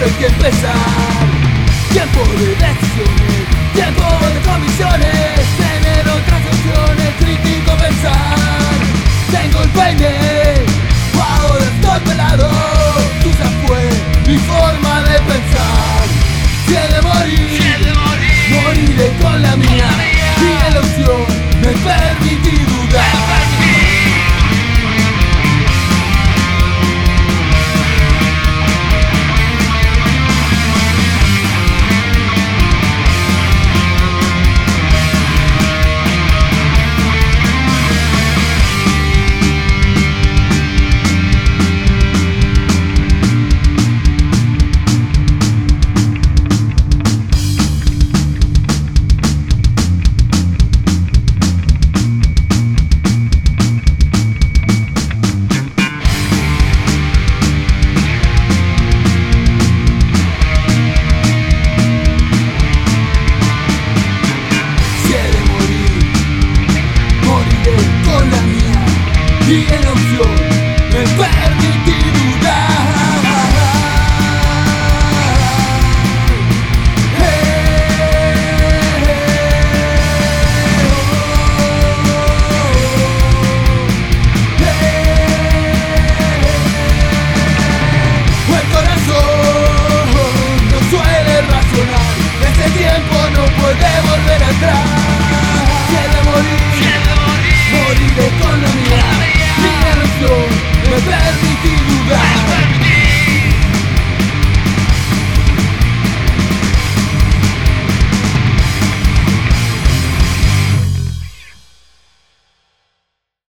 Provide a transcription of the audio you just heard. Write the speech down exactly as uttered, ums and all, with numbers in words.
hay que empezar. Tiempo de decisiones, tiempo de comisiones, tener otras opciones, crítico pensar. Tengo el peine, ahora estoy pelado. Tú ya fue mi forma de pensar. Si he de morir, si he de morir, moriré con la mía. Y en la opción me permití dudar. Y en la opción me permití dudar. El corazón no suele razonar, ese tiempo no puede volver atrás. Si he de morir, moriré con la mía. Me permití